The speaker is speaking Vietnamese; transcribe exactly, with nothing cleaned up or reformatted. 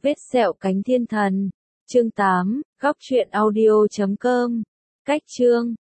Vết sẹo cánh thiên thần. Chương tám, góc truyện audio chấm com. Cách chương